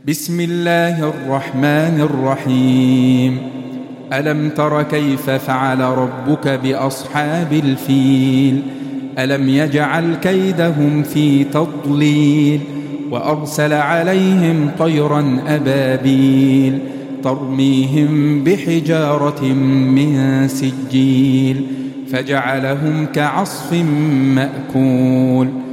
بسم الله الرحمن الرحيم. ألم تر كيف فعل ربك بأصحاب الفيل؟ ألم يجعل كيدهم في تضليل وأرسل عليهم طيرا أبابيل ترميهم بحجارة من سجيل فجعلهم كعصف مأكول.